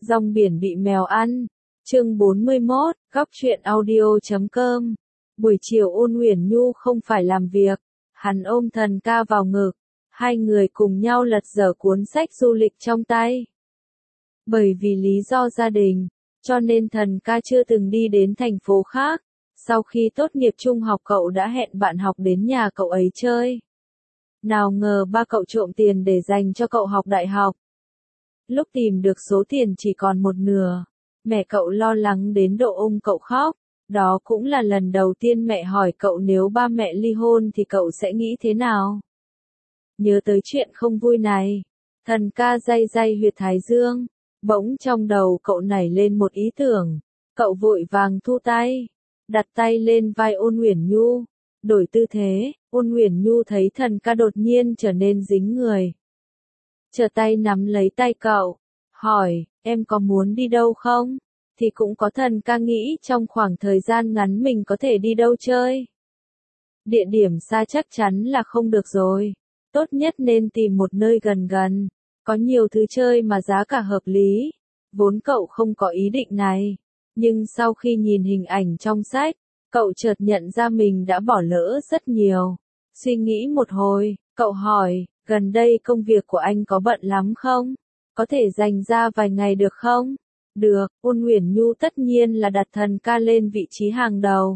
Rong biển bị mèo ăn. Chương 41, góc truyện audio.com. Buổi chiều Ôn Uyển Nhu không phải làm việc, hắn ôm Thần Ca vào ngực, hai người cùng nhau lật dở cuốn sách du lịch trong tay. Bởi vì lý do gia đình, cho nên Thần Ca chưa từng đi đến thành phố khác. Sau khi tốt nghiệp trung học cậu đã hẹn bạn học đến nhà cậu ấy chơi. Nào ngờ ba cậu trộm tiền để dành cho cậu học đại học. Lúc tìm được số tiền chỉ còn một nửa, mẹ cậu lo lắng đến độ ôm cậu khóc. Đó cũng là lần đầu tiên mẹ hỏi cậu nếu ba mẹ ly hôn thì cậu sẽ nghĩ thế nào. Nhớ tới chuyện không vui này, Thần Ca day day huyệt thái dương, bỗng trong đầu cậu nảy lên một ý tưởng. Cậu vội vàng thu tay, đặt tay lên vai Ôn Uyển Nhu, đổi tư thế. Ôn Uyển Nhu thấy Thần Ca đột nhiên trở nên dính người, trở tay nắm lấy tay cậu, hỏi, em có muốn đi đâu không? Thì cũng có. Thần Ca nghĩ trong khoảng thời gian ngắn mình có thể đi đâu chơi. Địa điểm xa chắc chắn là không được rồi. Tốt nhất nên tìm một nơi gần gần, có nhiều thứ chơi mà giá cả hợp lý. Vốn cậu không có ý định này, nhưng sau khi nhìn hình ảnh trong sách, cậu chợt nhận ra mình đã bỏ lỡ rất nhiều. Suy nghĩ một hồi, cậu hỏi, gần đây công việc của anh có bận lắm không? Có thể dành ra vài ngày được không? Được. Ôn Uyển Nhu tất nhiên là đặt Thần Ca lên vị trí hàng đầu.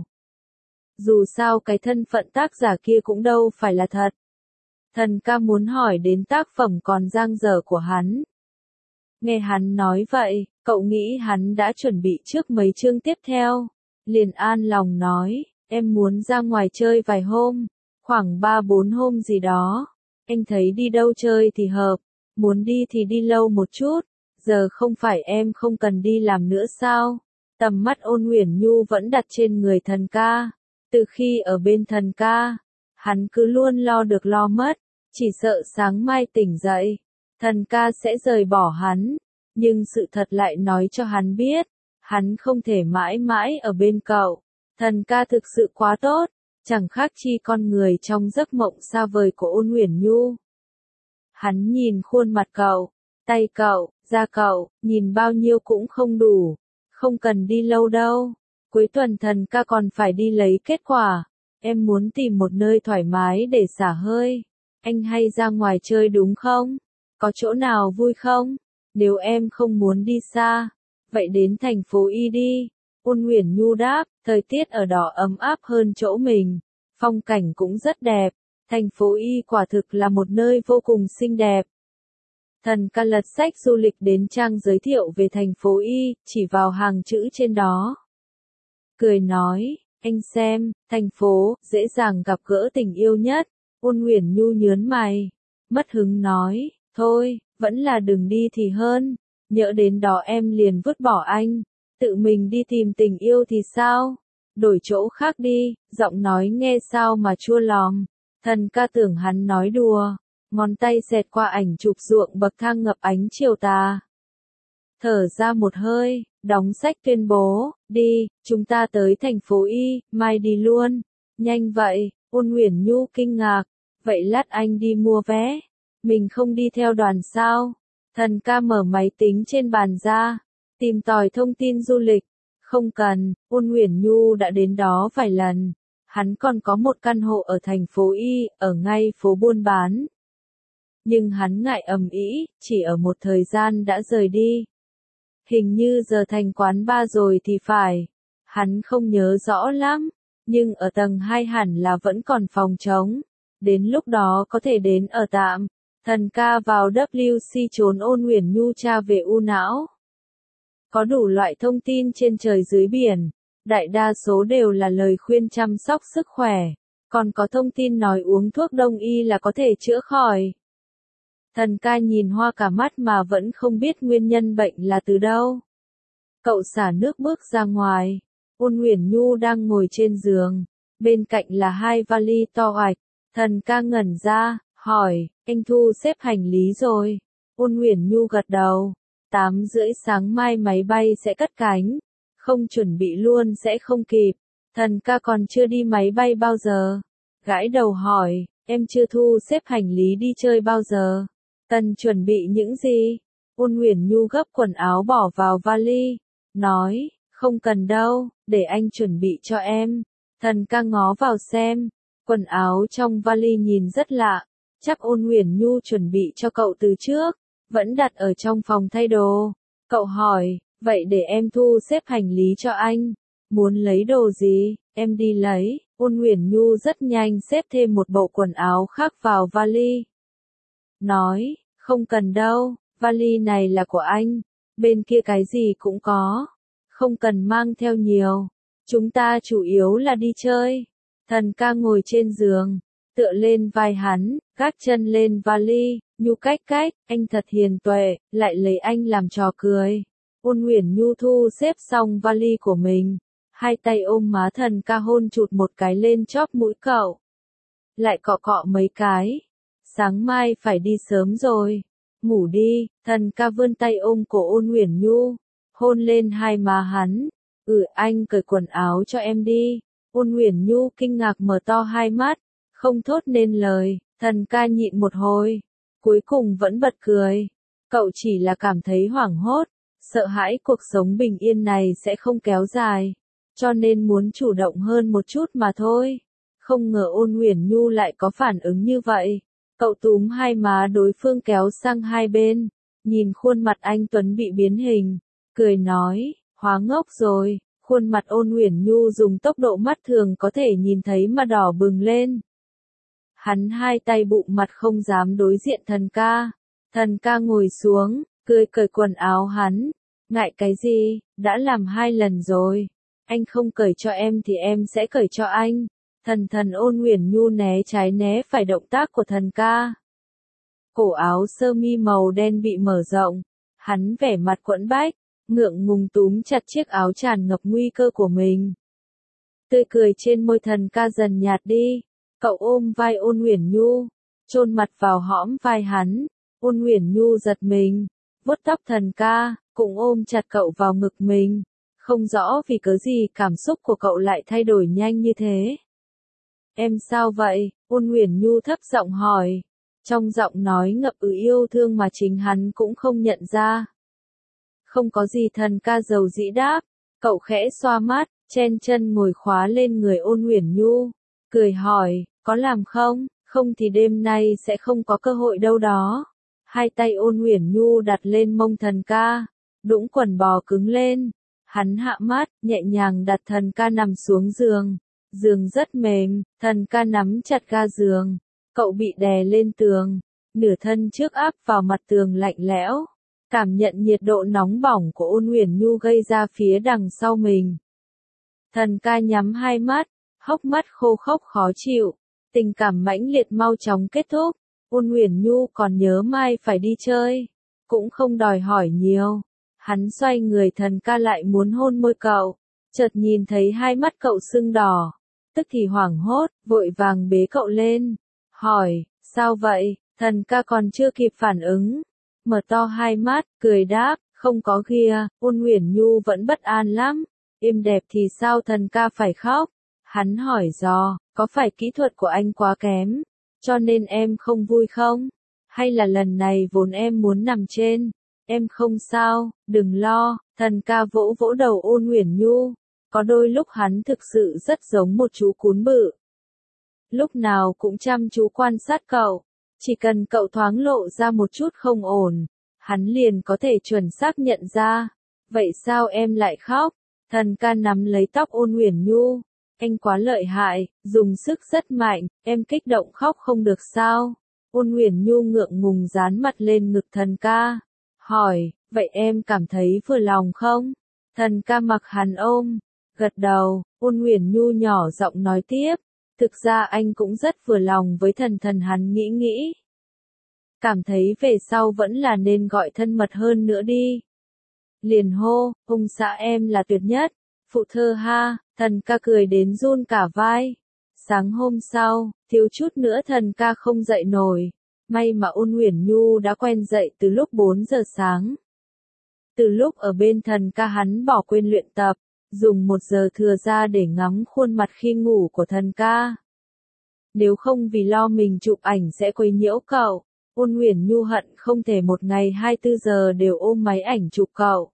Dù sao cái thân phận tác giả kia cũng đâu phải là thật. Thần Ca muốn hỏi đến tác phẩm còn dang dở của hắn. Nghe hắn nói vậy, cậu nghĩ hắn đã chuẩn bị trước mấy chương tiếp theo. Liền an lòng nói, em muốn ra ngoài chơi vài hôm, khoảng 3-4 hôm gì đó. Anh thấy đi đâu chơi thì hợp, muốn đi thì đi lâu một chút. Giờ không phải em không cần đi làm nữa sao? Tầm mắt Ôn Uyển Nhu vẫn đặt trên người Thần Ca. Từ khi ở bên Thần Ca, hắn cứ luôn lo được lo mất, chỉ sợ sáng mai tỉnh dậy, Thần Ca sẽ rời bỏ hắn. Nhưng sự thật lại nói cho hắn biết, hắn không thể mãi mãi ở bên cậu. Thần Ca thực sự quá tốt, chẳng khác chi con người trong giấc mộng xa vời của Ôn Uyển Nhu. Hắn nhìn khuôn mặt cậu, tay cậu, da cậu, nhìn bao nhiêu cũng không đủ, không cần đi lâu đâu. Cuối tuần Thần Ca còn phải đi lấy kết quả. Em muốn tìm một nơi thoải mái để xả hơi. Anh hay ra ngoài chơi đúng không? Có chỗ nào vui không? Nếu em không muốn đi xa, vậy đến thành phố Y đi. Ôn Uyển Nhu đáp, thời tiết ở đó ấm áp hơn chỗ mình, phong cảnh cũng rất đẹp. Thành phố Y quả thực là một nơi vô cùng xinh đẹp. Thần Ca lật sách du lịch đến trang giới thiệu về thành phố Y, chỉ vào hàng chữ trên đó. Cười nói, anh xem, thành phố, dễ dàng gặp gỡ tình yêu nhất. Ôn Uyển Nhu nhớn mày, mất hứng nói, thôi, vẫn là đừng đi thì hơn. Nhỡ đến đó em liền vứt bỏ anh, tự mình đi tìm tình yêu thì sao? Đổi chỗ khác đi. Giọng nói nghe sao mà chua lòm. Thần Ca tưởng hắn nói đùa, ngón tay xẹt qua ảnh chụp ruộng bậc thang ngập ánh chiều tà. Thở ra một hơi, đóng sách tuyên bố, đi, chúng ta tới thành phố Y, mai đi luôn. Nhanh vậy? Ôn Uyển Nhu kinh ngạc, vậy lát anh đi mua vé, mình không đi theo đoàn sao? Thần Ca mở máy tính trên bàn ra, tìm tòi thông tin du lịch. Không cần, Ôn Uyển Nhu đã đến đó vài lần. Hắn còn có một căn hộ ở thành phố Y, ở ngay phố buôn bán. Nhưng hắn ngại ầm ĩ, chỉ ở một thời gian đã rời đi. Hình như giờ thành quán bar rồi thì phải. Hắn không nhớ rõ lắm, nhưng ở tầng 2 hẳn là vẫn còn phòng trống. Đến lúc đó có thể đến ở tạm. Thần Ca vào WC trốn Ôn Uyển Nhu tra về u não. Có đủ loại thông tin trên trời dưới biển, đại đa số đều là lời khuyên chăm sóc sức khỏe, còn có thông tin nói uống thuốc đông y là có thể chữa khỏi. Thần Ca nhìn hoa cả mắt mà vẫn không biết nguyên nhân bệnh là từ đâu. Cậu xả nước bước ra ngoài. Ôn Uyển Nhu đang ngồi trên giường, bên cạnh là hai vali to oạch. Thần Ca ngẩn ra, hỏi, anh thu xếp hành lý rồi? Ôn Uyển Nhu gật đầu. 8:30 sáng mai máy bay sẽ cất cánh. Không chuẩn bị luôn sẽ không kịp. Thần Ca còn chưa đi máy bay bao giờ. Gãi đầu hỏi, em chưa thu xếp hành lý đi chơi bao giờ? Cần chuẩn bị những gì? Ôn Uyển Nhu gấp quần áo bỏ vào vali, nói, không cần đâu, để anh chuẩn bị cho em. Thần ca ngó vào xem, quần áo trong vali nhìn rất lạ, chắc Ôn Uyển Nhu chuẩn bị cho cậu từ trước, vẫn đặt ở trong phòng thay đồ. Cậu hỏi, vậy để em thu xếp hành lý cho anh. Muốn lấy đồ gì, em đi lấy. Ôn Uyển Nhu rất nhanh xếp thêm một bộ quần áo khác vào vali. Nói, không cần đâu, vali này là của anh, bên kia cái gì cũng có, không cần mang theo nhiều, chúng ta chủ yếu là đi chơi. Thần ca ngồi trên giường, tựa lên vai hắn, gác chân lên vali, Nhu cách, anh thật hiền tuệ, lại lấy anh làm trò cười. Ôn Uyển Nhu thu xếp xong vali của mình, hai tay ôm má thần ca hôn chụt một cái lên chóp mũi cậu. Lại cọ cọ mấy cái. Sáng mai phải đi sớm rồi. Ngủ đi, thần ca vươn tay ôm cổ Ôn Uyển Nhu, hôn lên hai má hắn. Anh cởi quần áo cho em đi. Ôn Uyển Nhu kinh ngạc mở to hai mắt, không thốt nên lời, thần ca nhịn một hồi, cuối cùng vẫn bật cười. Cậu chỉ là cảm thấy hoảng hốt, sợ hãi cuộc sống bình yên này sẽ không kéo dài, cho nên muốn chủ động hơn một chút mà thôi. Không ngờ Ôn Uyển Nhu lại có phản ứng như vậy. Cậu túm hai má đối phương kéo sang hai bên, nhìn khuôn mặt anh Tuấn bị biến hình, cười nói, hóa ngốc rồi. Khuôn mặt Ôn Uyển Nhu dùng tốc độ mắt thường có thể nhìn thấy mà đỏ bừng lên. Hắn hai tay bụng mặt không dám đối diện thần ca. Thần ca ngồi xuống, cười cởi quần áo hắn. Ngại cái gì, đã làm 2 lần rồi. Anh không cởi cho em thì em sẽ cởi cho anh. Thần Ôn Uyển Nhu né trái né phải động tác của thần ca. Cổ áo sơ mi màu đen bị mở rộng. Hắn vẻ mặt quẫn bách, ngượng ngùng túm chặt chiếc áo tràn ngập nguy cơ của mình. Tươi cười trên môi thần ca dần nhạt đi. Cậu ôm vai Ôn Uyển Nhu, chôn mặt vào hõm vai hắn. Ôn Uyển Nhu giật mình, vuốt tóc thần ca, cũng ôm chặt cậu vào ngực mình. Không rõ vì cớ gì cảm xúc của cậu lại thay đổi nhanh như thế. Em sao vậy? Ôn Uyển Nhu thấp giọng hỏi. Trong giọng nói ngập yêu thương mà chính hắn cũng không nhận ra. Không có gì, thần ca dầu dĩ đáp. Cậu khẽ xoa mắt, chen chân ngồi khóa lên người Ôn Uyển Nhu, cười hỏi, có làm không? Không thì đêm nay sẽ không có cơ hội đâu đó. Hai tay Ôn Uyển Nhu đặt lên mông thần ca, đũng quần bò cứng lên. Hắn hạ mắt, nhẹ nhàng đặt thần ca nằm xuống giường. Giường rất mềm, thần ca nắm chặt ga giường. Cậu bị đè lên tường, nửa thân trước áp vào mặt tường lạnh lẽo. Cảm nhận nhiệt độ nóng bỏng của Ôn Uyển Nhu gây ra phía đằng sau mình. Thần ca nhắm hai mắt, hốc mắt khô khốc khó chịu. Tình cảm mãnh liệt mau chóng kết thúc. Ôn Uyển Nhu còn nhớ mai phải đi chơi, cũng không đòi hỏi nhiều. Hắn xoay người, thần ca lại muốn hôn môi cậu, chợt nhìn thấy hai mắt cậu sưng đỏ, tức thì hoảng hốt, vội vàng bế cậu lên, hỏi, sao vậy? Thần ca còn chưa kịp phản ứng, mở to hai mắt, cười đáp, không có kia. Ôn Uyển Nhu vẫn bất an lắm, êm đẹp thì sao thần ca phải khóc? Hắn hỏi dò, có phải kỹ thuật của anh quá kém, cho nên em không vui không? Hay là lần này vốn em muốn nằm trên? Em không sao, đừng lo. Thần ca vỗ vỗ đầu Ôn Uyển Nhu. Có đôi lúc hắn thực sự rất giống một chú cún bự. Lúc nào cũng chăm chú quan sát cậu. Chỉ cần cậu thoáng lộ ra một chút không ổn, hắn liền có thể chuẩn xác nhận ra. Vậy sao em lại khóc? Thần ca nắm lấy tóc Ôn Uyển Nhu. Anh quá lợi hại, dùng sức rất mạnh, em kích động khóc không được sao? Ôn Uyển Nhu ngượng ngùng dán mặt lên ngực thần ca. Hỏi, vậy em cảm thấy vừa lòng không? Thần ca mặc hắn ôm, gật đầu. Ôn Uyển Nhu nhỏ giọng nói tiếp. Thực ra anh cũng rất vừa lòng với thần hắn nghĩ. Cảm thấy về sau vẫn là nên gọi thân mật hơn nữa đi. Liền hô, ông xã em là tuyệt nhất. Phụ thơ ha, thần ca cười đến run cả vai. Sáng hôm sau, thiếu chút nữa thần ca không dậy nổi. May mà Ôn Uyển Nhu đã quen dậy từ lúc 4 giờ sáng. Từ lúc ở bên thần ca hắn bỏ quên luyện tập, dùng 1 giờ thừa ra để ngắm khuôn mặt khi ngủ của thần ca. Nếu không vì lo mình chụp ảnh sẽ quấy nhiễu cậu, Ôn Uyển Nhu hận không thể một ngày 24 giờ đều ôm máy ảnh chụp cậu.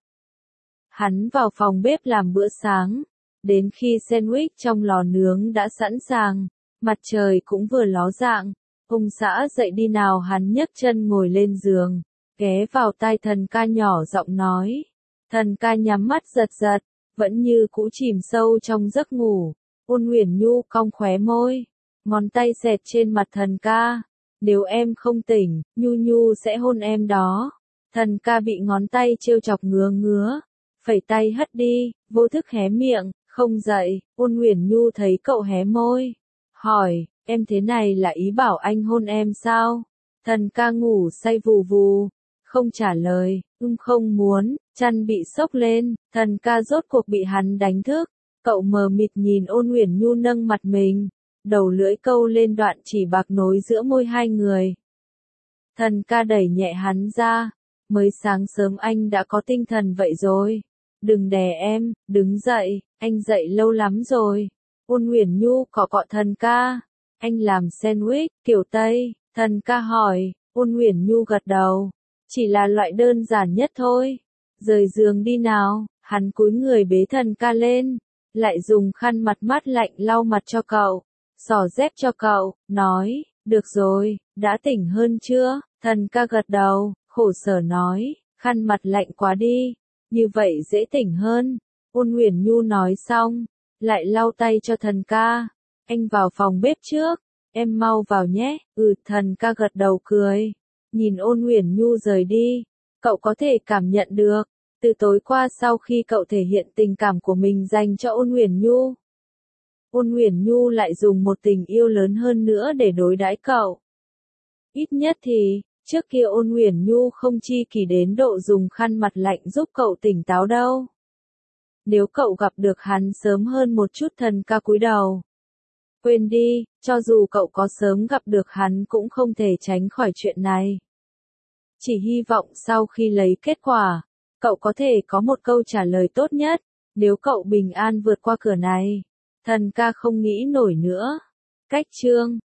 Hắn vào phòng bếp làm bữa sáng. Đến khi sandwich trong lò nướng đã sẵn sàng, mặt trời cũng vừa ló dạng. Ông xã dậy đi nào, hắn nhấc chân ngồi lên giường, ghé vào tai Thần Ca nhỏ giọng nói. Thần Ca nhắm mắt giật giật, vẫn như cũ chìm sâu trong giấc ngủ. Ôn Uyển Nhu cong khóe môi, ngón tay xẹt trên mặt Thần Ca. Nếu em không tỉnh, Nhu Nhu sẽ hôn em đó. Thần Ca bị ngón tay trêu chọc ngứa ngứa, phẩy tay hất đi, vô thức hé miệng, không dậy. Ôn Uyển Nhu thấy cậu hé môi, hỏi, em thế này là ý bảo anh hôn em sao? Thần Ca ngủ say vù vù, không trả lời, không muốn, chăn bị xốc lên. Thần Ca rốt cuộc bị hắn đánh thức, cậu mờ mịt nhìn Ôn Uyển Nhu nâng mặt mình, đầu lưỡi câu lên đoạn chỉ bạc nối giữa môi hai người. Thần Ca đẩy nhẹ hắn ra, mới sáng sớm anh đã có tinh thần vậy rồi. Đừng đè em, đứng dậy, anh dậy lâu lắm rồi. Ôn Uyển Nhu cọ cọ Thần Ca. Anh làm sandwich, kiểu Tây, Thần Ca hỏi. Ôn Uyển Nhu gật đầu. Chỉ là loại đơn giản nhất thôi. Rời giường đi nào, hắn cúi người bế Thần Ca lên, lại dùng khăn mặt mát lạnh lau mặt cho cậu, xỏ dép cho cậu, nói, được rồi, đã tỉnh hơn chưa? Thần Ca gật đầu, khổ sở nói, khăn mặt lạnh quá đi, như vậy dễ tỉnh hơn. Ôn Uyển Nhu nói xong, lại lau tay cho Thần Ca. Anh vào phòng bếp trước, em mau vào nhé. Thần Ca gật đầu cười, nhìn Ôn Uyển Nhu rời đi, cậu có thể cảm nhận được, từ tối qua sau khi cậu thể hiện tình cảm của mình dành cho Ôn Uyển Nhu, Ôn Uyển Nhu lại dùng một tình yêu lớn hơn nữa để đối đãi cậu. Ít nhất thì, trước kia Ôn Uyển Nhu không chi kỷ đến độ dùng khăn mặt lạnh giúp cậu tỉnh táo đâu. Nếu cậu gặp được hắn sớm hơn một chút. Thần Ca cúi đầu. Quên đi, cho dù cậu có sớm gặp được hắn cũng không thể tránh khỏi chuyện này. Chỉ hy vọng sau khi lấy kết quả, cậu có thể có một câu trả lời tốt nhất, nếu cậu bình an vượt qua cửa này. Thần Ca không nghĩ nổi nữa. Cách chương